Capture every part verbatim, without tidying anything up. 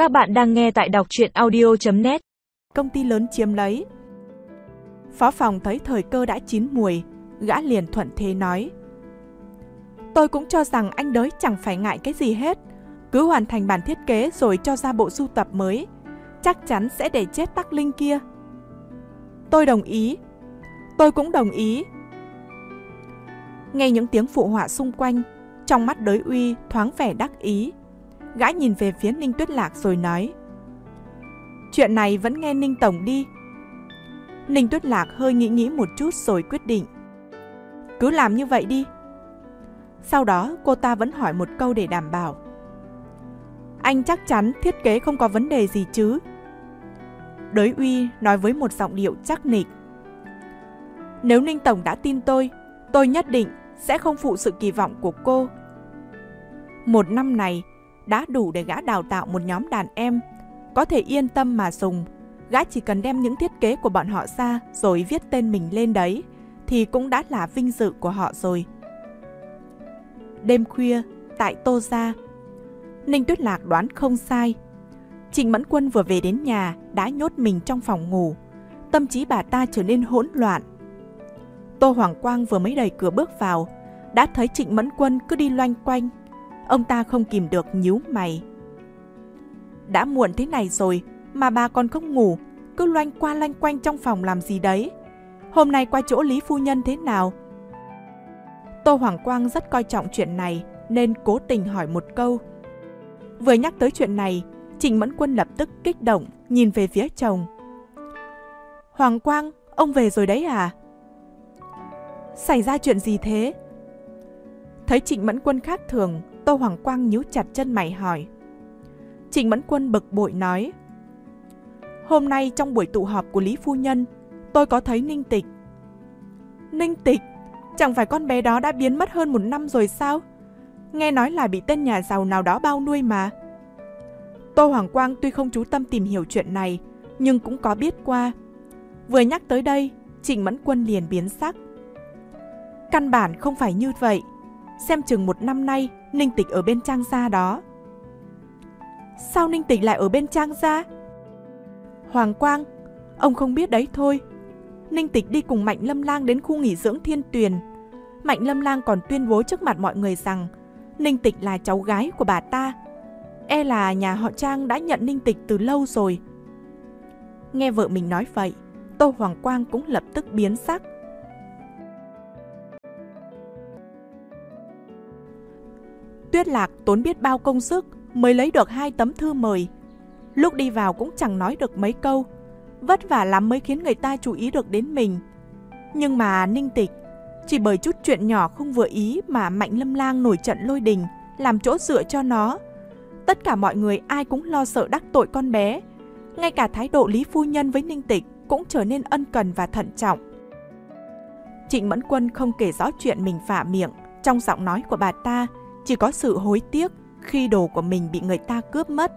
Các bạn đang nghe tại đọc truyện audio chấm net. Công ty lớn chiếm lấy. Phó phòng thấy thời cơ đã chín muồi, gã liền thuận thế nói: Tôi cũng cho rằng anh Đới chẳng phải ngại cái gì hết, cứ hoàn thành bản thiết kế rồi cho ra bộ sưu tập mới, chắc chắn sẽ để chết Tắc Linh kia. Tôi đồng ý. Tôi cũng đồng ý. Nghe những tiếng phụ họa xung quanh, trong mắt Đới Uy thoáng vẻ đắc ý. Gã nhìn về phía Ninh Tuyết Lạc rồi nói: Chuyện này vẫn nghe Ninh Tổng đi. Ninh Tuyết Lạc hơi nghĩ nghĩ một chút rồi quyết định: Cứ làm như vậy đi. Sau đó cô ta vẫn hỏi một câu để đảm bảo: Anh chắc chắn thiết kế không có vấn đề gì chứ? Đới Uy nói với một giọng điệu chắc nịch: Nếu Ninh Tổng đã tin tôi, tôi nhất định sẽ không phụ sự kỳ vọng của cô. Một năm này đã đủ để gã đào tạo một nhóm đàn em, có thể yên tâm mà dùng. Gã chỉ cần đem những thiết kế của bọn họ ra rồi viết tên mình lên đấy, thì cũng đã là vinh dự của họ rồi. Đêm khuya, tại Tô Gia, Ninh Tuyết Lạc đoán không sai. Trịnh Mẫn Quân vừa về đến nhà đã nhốt mình trong phòng ngủ, tâm trí bà ta trở nên hỗn loạn. Tô Hoàng Quang vừa mới đẩy cửa bước vào, đã thấy Trịnh Mẫn Quân cứ đi loanh quanh. Ông ta không kìm được nhíu mày. Đã muộn thế này rồi mà bà còn không ngủ, cứ loanh qua loanh quanh trong phòng làm gì đấy? Hôm nay qua chỗ Lý Phu Nhân thế nào? Tô Hoàng Quang rất coi trọng chuyện này nên cố tình hỏi một câu. Vừa nhắc tới chuyện này, Trịnh Mẫn Quân lập tức kích động nhìn về phía chồng. Hoàng Quang, ông về rồi đấy à? Xảy ra chuyện gì thế? Thấy Trịnh Mẫn Quân khác thường, Tô Hoàng Quang nhíu chặt chân mày hỏi. Trịnh Mẫn Quân bực bội nói: Hôm nay trong buổi tụ họp của Lý Phu Nhân, tôi có thấy Ninh Tịch. Ninh Tịch? Chẳng phải con bé đó đã biến mất hơn một năm rồi sao? Nghe nói là bị tên nhà giàu nào đó bao nuôi mà. Tô Hoàng Quang tuy không chú tâm tìm hiểu chuyện này, nhưng cũng có biết qua. Vừa nhắc tới đây, Trịnh Mẫn Quân liền biến sắc. Căn bản không phải như vậy. Xem chừng một năm nay Ninh Tịch ở bên Trang Gia đó. Sao Ninh Tịch lại ở bên Trang Gia? Hoàng Quang, ông không biết đấy thôi. Ninh Tịch đi cùng Mạnh Lâm Lang đến khu nghỉ dưỡng Thiên Tuyền. Mạnh Lâm Lang còn tuyên bố trước mặt mọi người rằng Ninh Tịch là cháu gái của bà ta. E là nhà họ Trang đã nhận Ninh Tịch từ lâu rồi. Nghe vợ mình nói vậy, Tô Hoàng Quang cũng lập tức biến sắc. Tuyết Lạc tốn biết bao công sức mới lấy được hai tấm thư mời. Lúc đi vào cũng chẳng nói được mấy câu, vất vả lắm mới khiến người ta chú ý được đến mình. Nhưng mà Ninh Tịch, chỉ bởi chút chuyện nhỏ không vừa ý mà Mạnh Lâm Lang nổi trận lôi đình, làm chỗ dựa cho nó. Tất cả mọi người ai cũng lo sợ đắc tội con bé. Ngay cả thái độ Lý Phu Nhân với Ninh Tịch cũng trở nên ân cần và thận trọng. Trịnh Mẫn Quân không kể rõ chuyện mình phả miệng, trong giọng nói của bà ta chỉ có sự hối tiếc khi đồ của mình bị người ta cướp mất.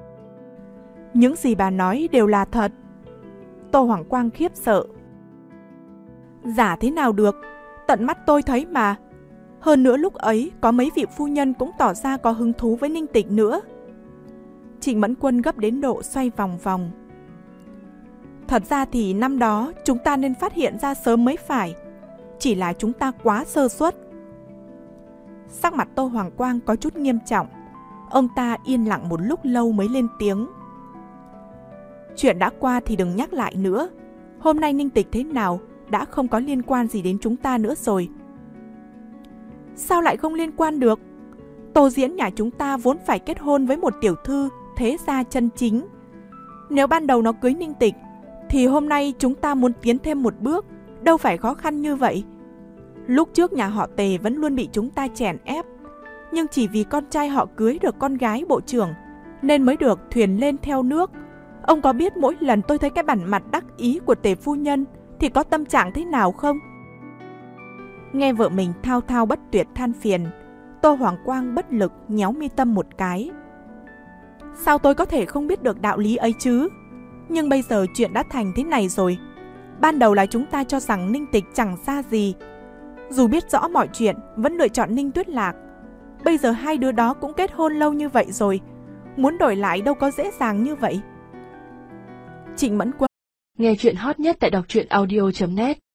Những gì bà nói đều là thật. Tô Hoàng Quang khiếp sợ. Giả thế nào được, tận mắt tôi thấy mà. Hơn nữa lúc ấy có mấy vị phu nhân cũng tỏ ra có hứng thú với Ninh Tịch nữa. Trịnh Mẫn Quân gấp đến độ xoay vòng vòng. Thật ra thì năm đó chúng ta nên phát hiện ra sớm mới phải. Chỉ là chúng ta quá sơ suất. Sắc mặt Tô Hoàng Quang có chút nghiêm trọng. Ông ta yên lặng một lúc lâu mới lên tiếng. Chuyện đã qua thì đừng nhắc lại nữa. Hôm nay Ninh Tịch thế nào đã không có liên quan gì đến chúng ta nữa rồi. Sao lại không liên quan được? Tô Diễn nhà chúng ta vốn phải kết hôn với một tiểu thư thế gia chân chính. Nếu ban đầu nó cưới Ninh Tịch, thì hôm nay chúng ta muốn tiến thêm một bước đâu phải khó khăn như vậy. Lúc trước nhà họ Tề vẫn luôn bị chúng ta chèn ép, nhưng chỉ vì con trai họ cưới được con gái bộ trưởng nên mới được thuyền lên theo nước. Ông có biết mỗi lần tôi thấy cái bản mặt đắc ý của Tề Phu Nhân thì có tâm trạng thế nào không? Nghe vợ mình thao thao bất tuyệt than phiền, Tô Hoàng Quang bất lực nhéo mi tâm một cái. Sao tôi có thể không biết được đạo lý ấy chứ? Nhưng bây giờ chuyện đã thành thế này rồi. Ban đầu là chúng ta cho rằng Ninh Tịch chẳng ra gì. Dù biết rõ mọi chuyện vẫn lựa chọn Ninh Tuyết Lạc. Bây giờ hai đứa đó cũng kết hôn lâu như vậy rồi, muốn đổi lại đâu có dễ dàng như vậy. Trịnh Mẫn Quân. Nghe chuyện hot nhất tại đọc truyện audio chấm net.